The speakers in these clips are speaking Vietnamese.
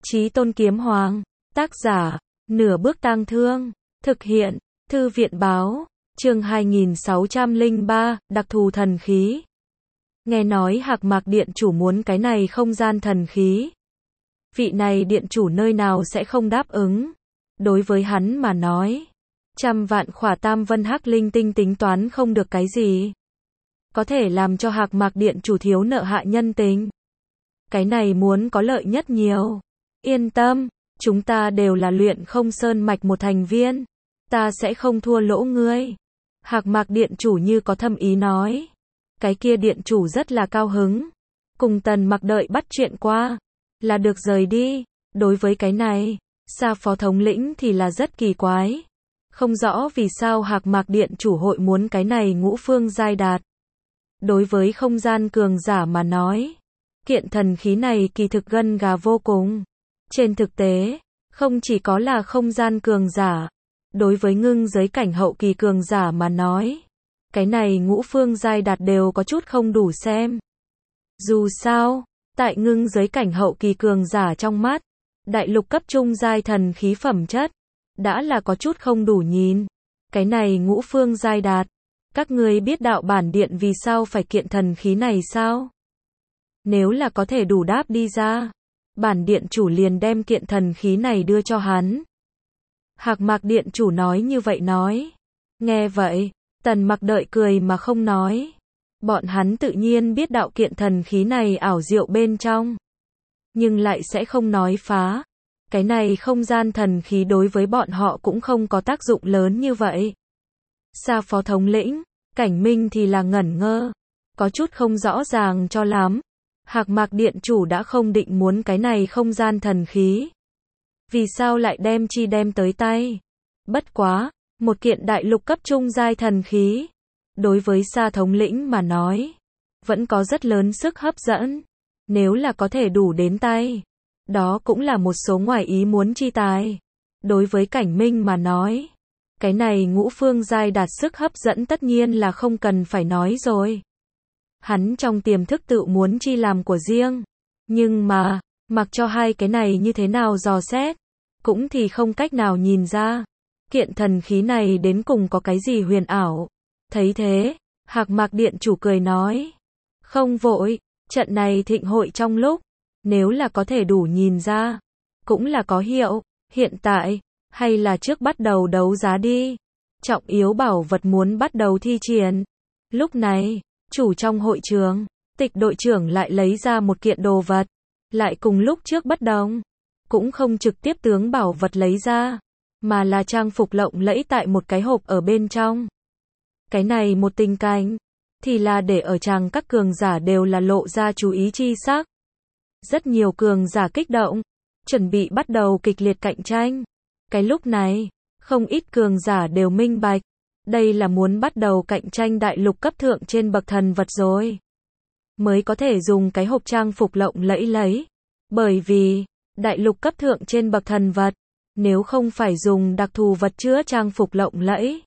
Chí Tôn Kiếm Hoàng, tác giả, Nửa Bước Tang Thương, thực hiện, Thư viện báo, chương 2603, đặc thù thần khí. Nghe nói Hạc Mạc Điện chủ muốn cái này không gian thần khí. Vị này điện chủ nơi nào sẽ không đáp ứng. Đối với hắn mà nói, 100 vạn khỏa tam vân hắc linh tinh tính toán không được cái gì. Có thể làm cho Hạc Mạc Điện chủ thiếu nợ hạ nhân tình. Cái này muốn có lợi nhất nhiều. Yên tâm, chúng ta đều là Luyện Không Sơn Mạch một thành viên. Ta sẽ không thua lỗ ngươi. Hạc Mạc Điện chủ như có thâm ý nói. Cái kia điện chủ rất là cao hứng. Cùng Tần Mặc đợi bắt chuyện qua. Là được rời đi. Đối với cái này, Sa phó thống lĩnh thì là rất kỳ quái. Không rõ vì sao Hạc Mạc Điện chủ hội muốn cái này ngũ phương giai đạt. Đối với không gian cường giả mà nói, kiện thần khí này kỳ thực gân gà vô cùng. Trên thực tế, không chỉ có là không gian cường giả, đối với ngưng giới cảnh hậu kỳ cường giả mà nói, cái này ngũ phương giai đạt đều có chút không đủ xem. Dù sao, tại ngưng giới cảnh hậu kỳ cường giả trong mắt, đại lục cấp trung giai thần khí phẩm chất, đã là có chút không đủ nhìn. Cái này ngũ phương giai đạt, các ngươi biết đạo bản điện vì sao phải kiện thần khí này sao? Nếu là có thể đủ đáp đi ra, bản điện chủ liền đem kiện thần khí này đưa cho hắn. Hạc Mạc Điện chủ nói như vậy nói. Nghe vậy, Tần Mặc đợi cười mà không nói. Bọn hắn tự nhiên biết đạo kiện thần khí này ảo diệu bên trong, nhưng lại sẽ không nói phá. Cái này không gian thần khí đối với bọn họ cũng không có tác dụng lớn như vậy. Sa phó thống lĩnh, Cảnh Minh thì là ngẩn ngơ, có chút không rõ ràng cho lắm. Hạc Mạc Điện chủ đã không định muốn cái này không gian thần khí. Vì sao lại đem tới tay? Bất quá, một kiện đại lục cấp trung giai thần khí, đối với Sa thống lĩnh mà nói, vẫn có rất lớn sức hấp dẫn. Nếu là có thể đủ đến tay, đó cũng là một số ngoài ý muốn chi tài. Đối với Cảnh Minh mà nói, cái này ngũ phương giai đạt sức hấp dẫn tất nhiên là không cần phải nói rồi. Hắn trong tiềm thức tự muốn chi làm của riêng, nhưng mà, mặc cho hai cái này như thế nào dò xét, cũng thì không cách nào nhìn ra, kiện thần khí này đến cùng có cái gì huyền ảo. Thấy thế, Hạc Mạc Điện chủ cười nói, không vội, trận này thịnh hội trong lúc, nếu là có thể đủ nhìn ra, cũng là có hiệu. Hiện tại, hay là trước bắt đầu đấu giá đi. Trọng yếu bảo vật muốn bắt đầu thi triển. Lúc này, chủ trong hội trường, Tịch đội trưởng lại lấy ra một kiện đồ vật, lại cùng lúc trước bất đồng, cũng không trực tiếp tướng bảo vật lấy ra, mà là trang phục lộng lẫy tại một cái hộp ở bên trong. Cái này một tình cảnh, thì là để ở chàng các cường giả đều là lộ ra chú ý chi sắc. Rất nhiều cường giả kích động, chuẩn bị bắt đầu kịch liệt cạnh tranh. Cái lúc này, không ít cường giả đều minh bạch, đây là muốn bắt đầu cạnh tranh đại lục cấp thượng trên bậc thần vật rồi. Mới có thể dùng cái hộp trang phục lộng lẫy lấy. Bởi vì, đại lục cấp thượng trên bậc thần vật, nếu không phải dùng đặc thù vật chứa trang phục lộng lẫy,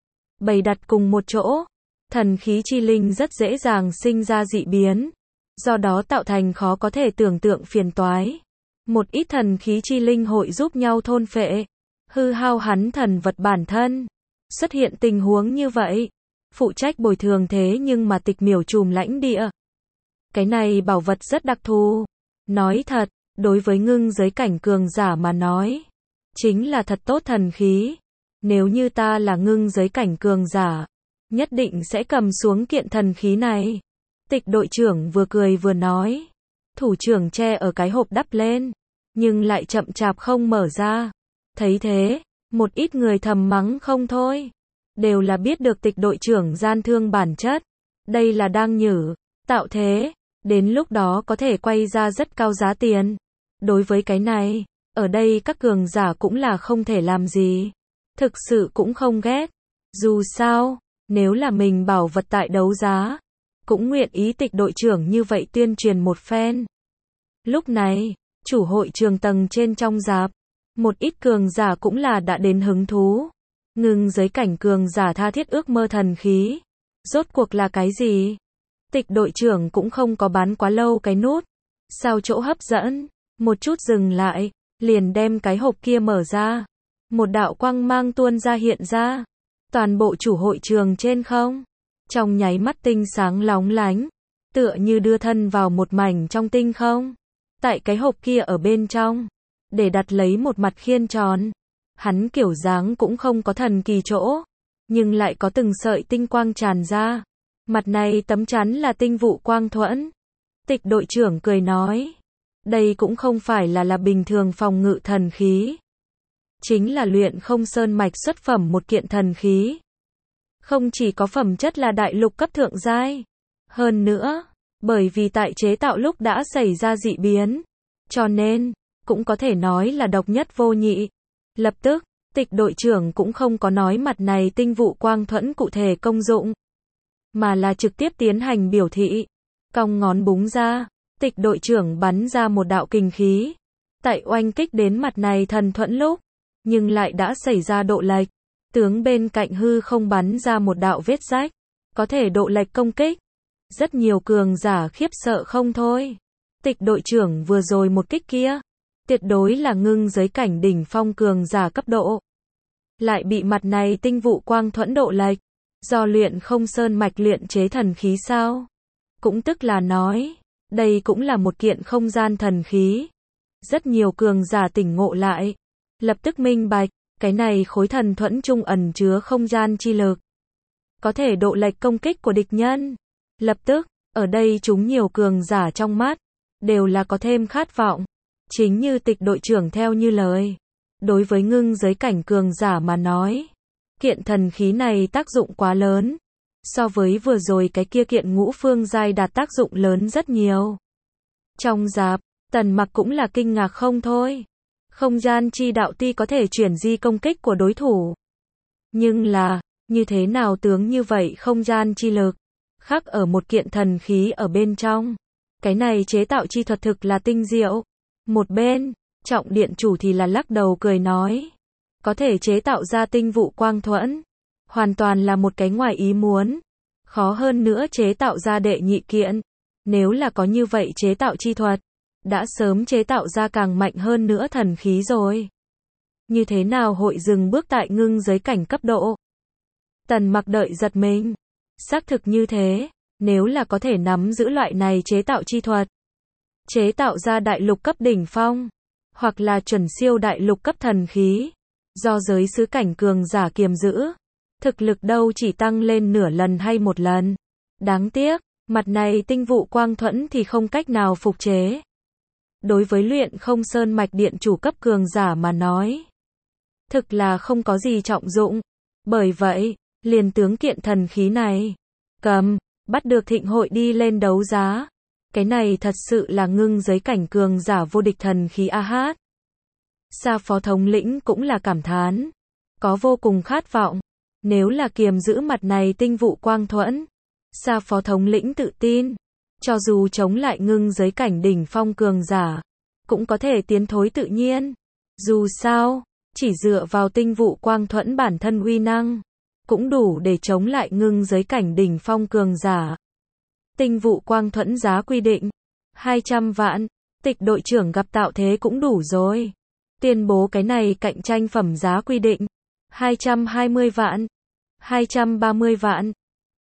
bày đặt cùng một chỗ, thần khí chi linh rất dễ dàng sinh ra dị biến, do đó tạo thành khó có thể tưởng tượng phiền toái. Một ít thần khí chi linh hội giúp nhau thôn phệ, hư hao hắn thần vật bản thân. Xuất hiện tình huống như vậy, phụ trách bồi thường thế nhưng mà Tịch miểu trùm lãnh địa. Cái này bảo vật rất đặc thù. Nói thật, đối với ngưng giới cảnh cường giả mà nói, chính là thật tốt thần khí. Nếu như ta là ngưng giới cảnh cường giả, nhất định sẽ cầm xuống kiện thần khí này. Tịch đội trưởng vừa cười vừa nói. Thủ trưởng che ở cái hộp đắp lên, nhưng lại chậm chạp không mở ra. Thấy thế, một ít người thầm mắng không thôi. Đều là biết được Tịch đội trưởng gian thương bản chất. Đây là đang nhử, tạo thế. Đến lúc đó có thể quay ra rất cao giá tiền. Đối với cái này, ở đây các cường giả cũng là không thể làm gì. Thực sự cũng không ghét. Dù sao, nếu là mình bảo vật tại đấu giá, cũng nguyện ý Tịch đội trưởng như vậy tuyên truyền một phen. Lúc này, chủ hội trường tầng trên trong rạp, một ít cường giả cũng là đã đến hứng thú. Ngưng giới cảnh cường giả tha thiết ước mơ thần khí. Rốt cuộc là cái gì? Tịch đội trưởng cũng không có bán quá lâu cái nút. Sao chỗ hấp dẫn? một chút dừng lại, liền đem cái hộp kia mở ra. Một đạo quang mang tuôn ra hiện ra. Toàn bộ chủ hội trường trên không. Trong nháy mắt tinh sáng lóng lánh. Tựa như đưa thân vào một mảnh trong tinh không. Tại cái hộp kia ở bên trong. Để đặt lấy một mặt khiên tròn. Hắn kiểu dáng cũng không có thần kỳ chỗ. Nhưng lại có từng sợi tinh quang tràn ra. Mặt này tấm chắn là tinh vụ quang thuẫn. Tịch đội trưởng cười nói. Đây cũng không phải là bình thường phòng ngự thần khí. Chính là luyện không sơn mạch xuất phẩm một kiện thần khí. Không chỉ có phẩm chất là đại lục cấp thượng giai. Hơn nữa, bởi vì tại chế tạo lúc đã xảy ra dị biến. Cho nên, cũng có thể nói là độc nhất vô nhị. Lập tức, tịch đội trưởng cũng không có nói mặt này tinh vụ quang thuẫn cụ thể công dụng. Mà là trực tiếp tiến hành biểu thị. Cong ngón búng ra, tịch đội trưởng bắn ra một đạo kình khí. Tại oanh kích đến mặt này thần thuẫn lúc. Nhưng lại đã xảy ra độ lệch. Tướng bên cạnh hư không bắn ra một đạo vết rách. Có thể độ lệch công kích. Rất nhiều cường giả khiếp sợ không thôi. Tịch đội trưởng vừa rồi một kích kia. Tuyệt đối là ngưng giới cảnh đỉnh phong cường giả cấp độ. Lại bị mặt này tinh vụ quang thuẫn độ lệch. Do luyện không sơn mạch luyện chế thần khí sao? Cũng tức là nói. Đây cũng là một kiện không gian thần khí. Rất nhiều cường giả tỉnh ngộ lại. Lập tức minh bạch, cái này khối thần thuẫn trung ẩn chứa không gian chi lực. Có thể độ lệch công kích của địch nhân. Lập tức, ở đây chúng nhiều cường giả trong mắt, đều là có thêm khát vọng. Chính như tịch đội trưởng theo như lời. Đối với ngưng giới cảnh cường giả mà nói, kiện thần khí này tác dụng quá lớn. So với vừa rồi cái kia kiện ngũ phương giai đạt tác dụng lớn rất nhiều. Trong dạp, Tần Mặc cũng là kinh ngạc không thôi. Không gian chi đạo tuy có thể chuyển di công kích của đối thủ. Nhưng là, như thế nào tướng như vậy không gian chi lực, khắc ở một kiện thần khí ở bên trong. Cái này chế tạo chi thuật thực là tinh diệu. Một bên, Trọng điện chủ thì là lắc đầu cười nói. Có thể chế tạo ra tinh vụ quang thuẫn. Hoàn toàn là một cái ngoài ý muốn. Khó hơn nữa chế tạo ra đệ nhị kiện. Nếu là có như vậy chế tạo chi thuật, đã sớm chế tạo ra càng mạnh hơn nữa thần khí rồi. Như thế nào hội dừng bước tại ngưng giới cảnh cấp độ? Tần Mặc đợi giật mình. Xác thực như thế, nếu là có thể nắm giữ loại này chế tạo chi thuật, chế tạo ra đại lục cấp đỉnh phong, hoặc là chuẩn siêu đại lục cấp thần khí, do giới sứ cảnh cường giả kiềm giữ, thực lực đâu chỉ tăng lên nửa lần hay một lần. Đáng tiếc, mặt này tinh vụ quang thuẫn thì không cách nào phục chế. Đối với luyện không sơn mạch điện chủ cấp cường giả mà nói, thực là không có gì trọng dụng. Bởi vậy, liền tướng kiện thần khí này, bắt được thịnh hội đi lên đấu giá. Cái này thật sự là ngưng giới cảnh cường giả vô địch thần khí a hát. Sa phó thống lĩnh cũng là cảm thán. Có vô cùng khát vọng. Nếu là kiềm giữ mặt này tinh vụ quang thuẫn. Sa phó thống lĩnh tự tin. Cho dù chống lại ngưng giới cảnh đỉnh phong cường giả, cũng có thể tiến thối tự nhiên. Dù sao, chỉ dựa vào tinh vụ quang thuẫn bản thân uy năng, cũng đủ để chống lại ngưng giới cảnh đỉnh phong cường giả. Tinh vụ quang thuẫn giá quy định 200 vạn, tịch đội trưởng gặp tạo thế cũng đủ rồi. Tuyên bố cái này cạnh tranh phẩm giá quy định 220 vạn, 230 vạn,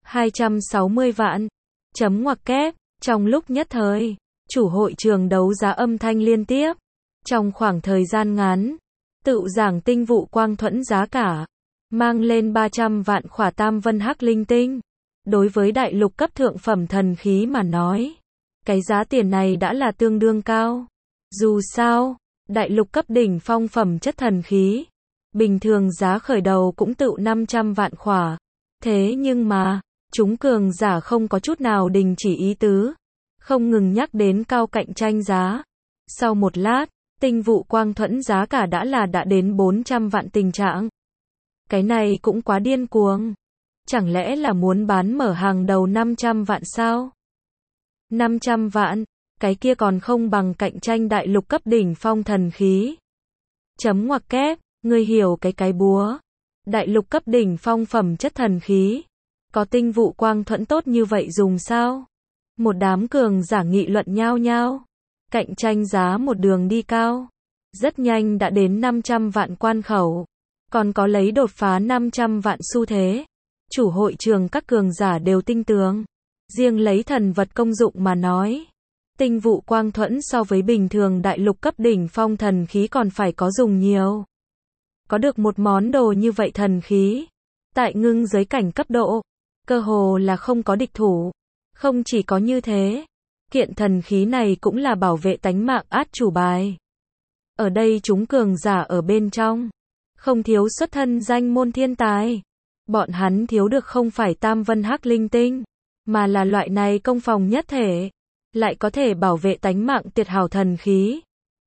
260 vạn. Chấm ngoặc kép, trong lúc nhất thời, chủ hội trường đấu giá âm thanh liên tiếp. Trong khoảng thời gian ngắn, tự giảng tinh vụ quang thuẫn giá cả, mang lên 300 vạn khỏa tam vân hắc linh tinh. Đối với đại lục cấp thượng phẩm thần khí mà nói, cái giá tiền này đã là tương đương cao. Dù sao, đại lục cấp đỉnh phong phẩm chất thần khí, bình thường giá khởi đầu cũng tự 500 vạn khỏa. Thế nhưng mà, chúng cường giả không có chút nào đình chỉ ý tứ, không ngừng nhắc đến cao cạnh tranh giá. Sau một lát, tinh vụ quang thuẫn giá cả đã đến 400 vạn tình trạng. Cái này cũng quá điên cuồng. Chẳng lẽ là muốn bán mở hàng đầu 500 vạn sao? 500 vạn, cái kia còn không bằng cạnh tranh đại lục cấp đỉnh phong thần khí. Chấm ngoặc kép, ngươi hiểu cái búa. Đại lục cấp đỉnh phong phẩm chất thần khí. Có tinh vụ quang thuẫn tốt như vậy dùng sao? Một đám cường giả nghị luận nhao nhao. Cạnh tranh giá một đường đi cao. Rất nhanh đã đến 500 vạn quan khẩu. Còn có lấy đột phá 500 vạn xu thế. Chủ hội trường các cường giả đều tinh tường. Riêng lấy thần vật công dụng mà nói. Tinh vụ quang thuẫn so với bình thường đại lục cấp đỉnh phong thần khí còn phải có dùng nhiều. Có được một món đồ như vậy thần khí. Tại ngưng giới cảnh cấp độ. Cơ hồ là không có địch thủ. Không chỉ có như thế. Kiện thần khí này cũng là bảo vệ tánh mạng át chủ bài. Ở đây chúng cường giả ở bên trong. Không thiếu xuất thân danh môn thiên tài. Bọn hắn thiếu được không phải tam vân hắc linh tinh. Mà là loại này công phòng nhất thể. Lại có thể bảo vệ tánh mạng tuyệt hảo thần khí.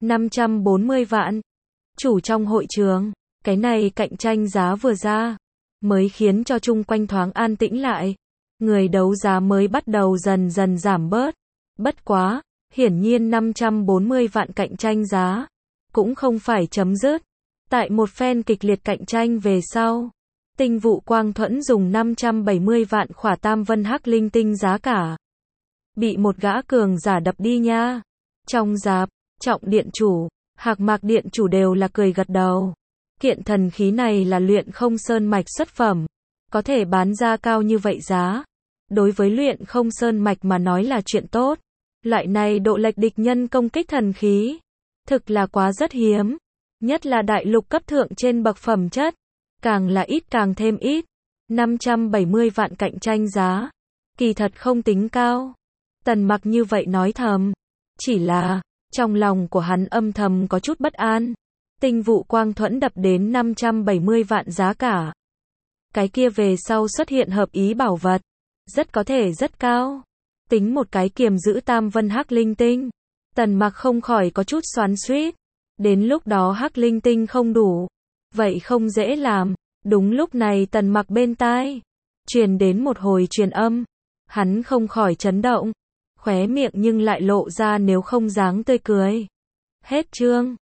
540 vạn. Chủ trong hội trường. Cái này cạnh tranh giá vừa ra. Mới khiến cho chung quanh thoáng an tĩnh lại. Người đấu giá mới bắt đầu dần dần giảm bớt. Bất quá, hiển nhiên 540 vạn cạnh tranh giá. Cũng không phải chấm dứt. Tại một phen kịch liệt cạnh tranh về sau. Tinh vụ quang thuẫn dùng 570 vạn khỏa tam vân hắc linh tinh giá cả. Bị một gã cường giả đập đi nha. Trong giáp, Trọng điện chủ, Hạc Mạc điện chủ đều là cười gật đầu. Kiện thần khí này là luyện không sơn mạch xuất phẩm. Có thể bán ra cao như vậy giá. Đối với luyện không sơn mạch mà nói là chuyện tốt. Loại này độ lệch địch nhân công kích thần khí. Thực là quá rất hiếm. Nhất là đại lục cấp thượng trên bậc phẩm chất. Càng là ít càng thêm ít. 570 vạn cạnh tranh giá. Kỳ thật không tính cao. Tần Mặc như vậy nói thầm. Chỉ là, trong lòng của hắn âm thầm có chút bất an. Tinh vụ quang thuẫn đập đến 570 vạn giá cả. Cái kia về sau xuất hiện hợp ý bảo vật. Rất có thể rất cao. Tính một cái kiềm giữ tam vân hắc linh tinh. Tần Mặc không khỏi có chút xoắn xuýt. Đến lúc đó hắc linh tinh không đủ. Vậy không dễ làm. Đúng lúc này Tần Mặc bên tai. Truyền đến một hồi truyền âm. Hắn không khỏi chấn động. Khóe miệng nhưng lại lộ ra nếu không dáng tươi cười. Hết chương.